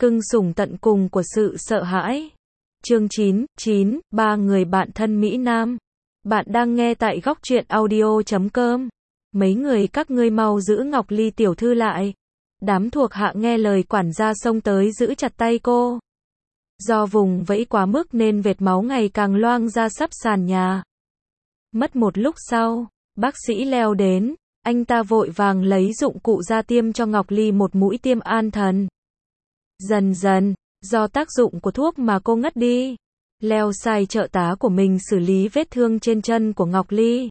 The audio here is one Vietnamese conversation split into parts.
Cưng sủng tận cùng của sự sợ hãi. Chương 9, ba người bạn thân Mỹ Nam. Bạn đang nghe tại góc truyện audio.com. Mấy người các ngươi mau giữ Ngọc Ly tiểu thư lại. Đám thuộc hạ nghe lời quản gia xông tới giữ chặt tay cô. Do vùng vẫy quá mức nên vệt máu ngày càng loang ra sắp sàn nhà. Mất một lúc sau, bác sĩ leo đến, anh ta vội vàng lấy dụng cụ ra tiêm cho Ngọc Ly một mũi tiêm an thần. Dần dần, do tác dụng của thuốc mà cô ngất đi. Leo sai trợ tá của mình xử lý vết thương trên chân của Ngọc Ly.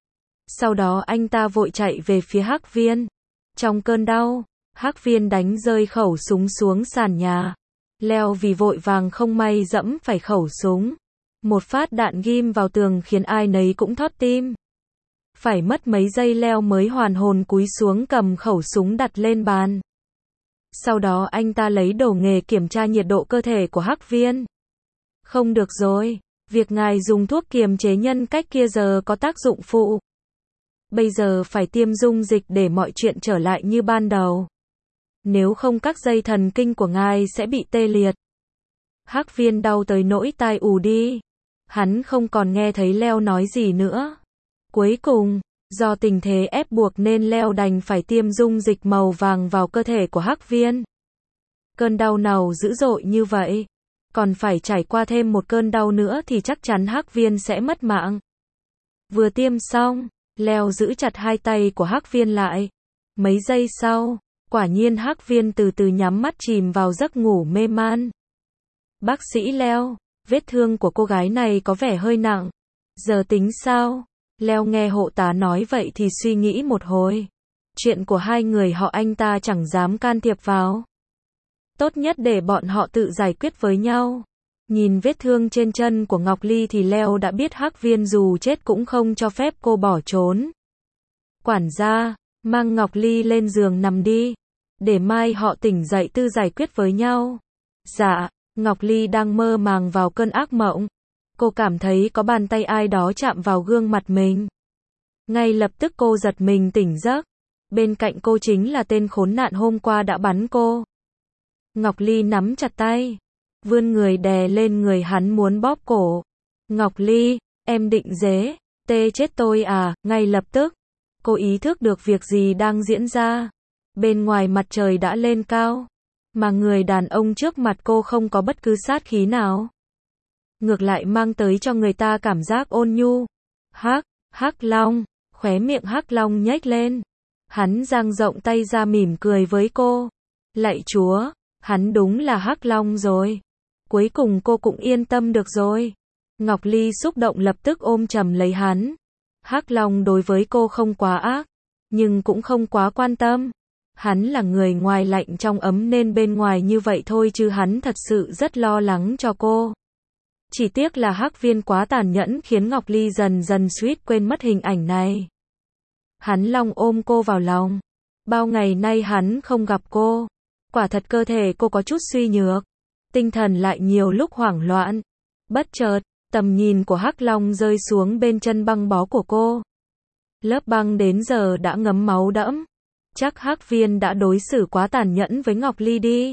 Sau đó anh ta vội chạy về phía Hắc Viên. Trong cơn đau, Hắc Viên đánh rơi khẩu súng xuống sàn nhà. Leo vì vội vàng không may dẫm phải khẩu súng. Một phát đạn ghim vào tường khiến ai nấy cũng thót tim. Phải mất mấy giây Leo mới hoàn hồn cúi xuống cầm khẩu súng đặt lên bàn. Sau đó anh ta lấy đồ nghề kiểm tra nhiệt độ cơ thể của Hắc Viên. Không được rồi, việc ngài dùng thuốc kiềm chế nhân cách kia giờ có tác dụng phụ. Bây giờ phải tiêm dung dịch để mọi chuyện trở lại như ban đầu. Nếu không các dây thần kinh của ngài sẽ bị tê liệt. Hắc Viên đau tới nỗi tai ù đi. Hắn không còn nghe thấy Leo nói gì nữa. Cuối cùng, do tình thế ép buộc nên Leo đành phải tiêm dung dịch màu vàng vào cơ thể của Hắc Viên. Cơn đau nào dữ dội như vậy, còn phải trải qua thêm một cơn đau nữa thì chắc chắn Hắc Viên sẽ mất mạng. Vừa tiêm xong, Leo giữ chặt hai tay của Hắc Viên lại. Mấy giây sau, quả nhiên Hắc Viên từ từ nhắm mắt chìm vào giấc ngủ mê man. Bác sĩ Leo, vết thương của cô gái này có vẻ hơi nặng. Giờ tính sao? Leo nghe hộ tá nói vậy thì suy nghĩ một hồi. Chuyện của hai người họ anh ta chẳng dám can thiệp vào. Tốt nhất để bọn họ tự giải quyết với nhau. Nhìn vết thương trên chân của Ngọc Ly thì Leo đã biết Hắc Viên dù chết cũng không cho phép cô bỏ trốn. Quản gia, mang Ngọc Ly lên giường nằm đi. Để mai họ tỉnh dậy tự giải quyết với nhau. Dạ, Ngọc Ly đang mơ màng vào cơn ác mộng. Cô cảm thấy có bàn tay ai đó chạm vào gương mặt mình. Ngay lập tức cô giật mình tỉnh giấc. Bên cạnh cô chính là tên khốn nạn hôm qua đã bắn cô. Ngọc Ly nắm chặt tay, vươn người đè lên người hắn muốn bóp cổ. Ngọc Ly, em định dế, tê chết tôi à? Ngay lập tức, cô ý thức được việc gì đang diễn ra. Bên ngoài mặt trời đã lên cao, mà người đàn ông trước mặt cô không có bất cứ sát khí nào. Ngược lại mang tới cho người ta cảm giác ôn nhu. Hắc Long, khóe miệng Hắc Long nhếch lên. Hắn dang rộng tay ra mỉm cười với cô. Lạy Chúa, hắn đúng là Hắc Long rồi. Cuối cùng cô cũng yên tâm được rồi. Ngọc Ly xúc động lập tức ôm chầm lấy hắn. Hắc Long đối với cô không quá ác, nhưng cũng không quá quan tâm. Hắn là người ngoài lạnh trong ấm nên bên ngoài như vậy thôi chứ hắn thật sự rất lo lắng cho cô. Chỉ tiếc là Hắc Viên quá tàn nhẫn khiến Ngọc Ly dần dần suýt quên mất hình ảnh này. Hắn Long ôm cô vào lòng. Bao ngày nay hắn không gặp cô. Quả thật cơ thể cô có chút suy nhược. Tinh thần lại nhiều lúc hoảng loạn. Bất chợt, tầm nhìn của Hắc Long rơi xuống bên chân băng bó của cô. Lớp băng đến giờ đã ngấm máu đẫm. Chắc Hắc Viên đã đối xử quá tàn nhẫn với Ngọc Ly đi.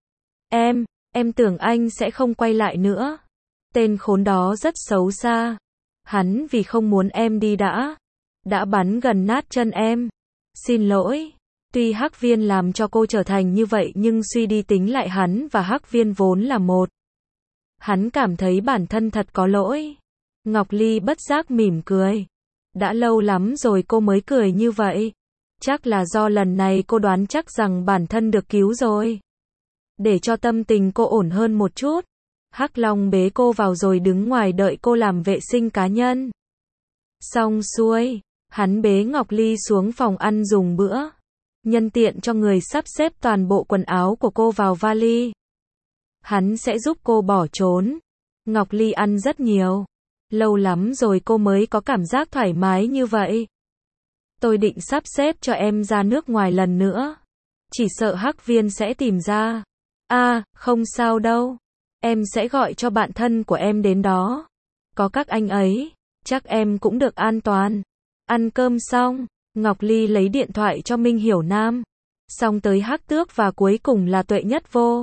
Em tưởng anh sẽ không quay lại nữa. Tên khốn đó rất xấu xa. Hắn vì không muốn em đi đã bắn gần nát chân em. Xin lỗi. Tuy Hắc Viên làm cho cô trở thành như vậy nhưng suy đi tính lại hắn và Hắc Viên vốn là một. Hắn cảm thấy bản thân thật có lỗi. Ngọc Ly bất giác mỉm cười. Đã lâu lắm rồi cô mới cười như vậy. Chắc là do lần này cô đoán chắc rằng bản thân được cứu rồi. Để cho tâm tình cô ổn hơn một chút, Hắc Long bế cô vào rồi đứng ngoài đợi cô làm vệ sinh cá nhân. Xong xuôi, hắn bế Ngọc Ly xuống phòng ăn dùng bữa. Nhân tiện cho người sắp xếp toàn bộ quần áo của cô vào vali. Hắn sẽ giúp cô bỏ trốn. Ngọc Ly ăn rất nhiều. Lâu lắm rồi cô mới có cảm giác thoải mái như vậy. Tôi định sắp xếp cho em ra nước ngoài lần nữa. Chỉ sợ Hắc Viên sẽ tìm ra. Không sao đâu. Em sẽ gọi cho bạn thân của em đến đó. Có các anh ấy, chắc em cũng được an toàn. Ăn cơm xong, Ngọc Ly lấy điện thoại cho Minh Hiểu Nam. Xong tới Hắc Tước và cuối cùng là Tuệ Nhất Vô.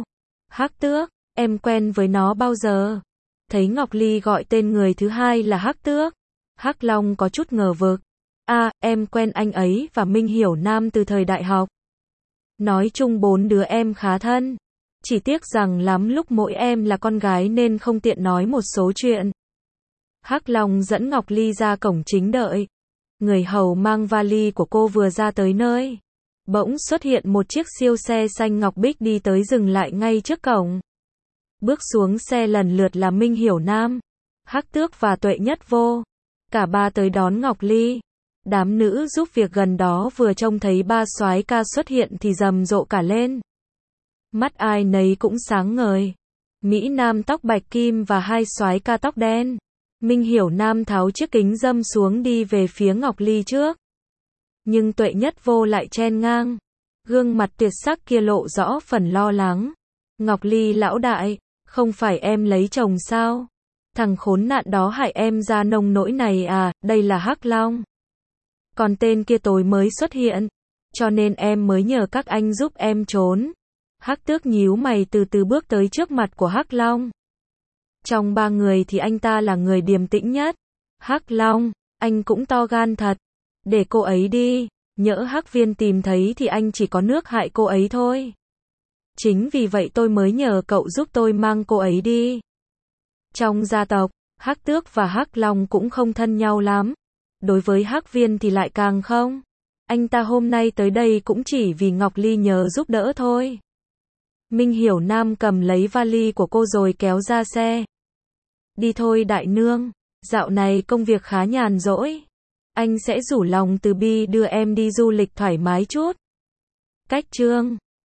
Hắc Tước, em quen với nó bao giờ? Thấy Ngọc Ly gọi tên người thứ hai là Hắc Tước, Hắc Long có chút ngờ vực. Em quen anh ấy và Minh Hiểu Nam từ thời đại học. Nói chung 4 đứa em khá thân. Chỉ tiếc rằng lắm lúc mỗi em là con gái nên không tiện nói một số chuyện. Hắc Long dẫn Ngọc Ly ra cổng chính đợi. Người hầu mang vali của cô vừa ra tới nơi. Bỗng xuất hiện một chiếc siêu xe xanh ngọc bích đi tới dừng lại ngay trước cổng. Bước xuống xe lần lượt là Minh Hiểu Nam, Hắc Tước và Tuệ Nhất Vô. Cả ba tới đón Ngọc Ly. Đám nữ giúp việc gần đó vừa trông thấy ba soái ca xuất hiện thì rầm rộ cả lên. Mắt ai nấy cũng sáng ngời. Mỹ Nam tóc bạch kim và hai soái ca tóc đen. Minh Hiểu Nam tháo chiếc kính râm xuống đi về phía Ngọc Ly trước. Nhưng Tuệ Nhất Vô lại chen ngang. Gương mặt tuyệt sắc kia lộ rõ phần lo lắng. Ngọc Ly lão đại, không phải em lấy chồng sao? Thằng khốn nạn đó hại em ra nông nỗi này à, đây là Hắc Long. Còn tên kia tối mới xuất hiện, cho nên em mới nhờ các anh giúp em trốn. Hắc Tước nhíu mày từ từ bước tới trước mặt của Hắc Long. Trong ba người thì anh ta là người điềm tĩnh nhất. Hắc Long, anh cũng to gan thật. Để cô ấy đi, nhỡ Hắc Viên tìm thấy thì anh chỉ có nước hại cô ấy thôi. Chính vì vậy tôi mới nhờ cậu giúp tôi mang cô ấy đi. Trong gia tộc, Hắc Tước và Hắc Long cũng không thân nhau lắm. Đối với Hắc Viên thì lại càng không. Anh ta hôm nay tới đây cũng chỉ vì Ngọc Ly nhờ giúp đỡ thôi. Minh Hiểu Nam cầm lấy vali của cô rồi kéo ra xe. Đi thôi đại nương, dạo này công việc khá nhàn rỗi. Anh sẽ rủ lòng từ bi đưa em đi du lịch thoải mái chút. Cách chương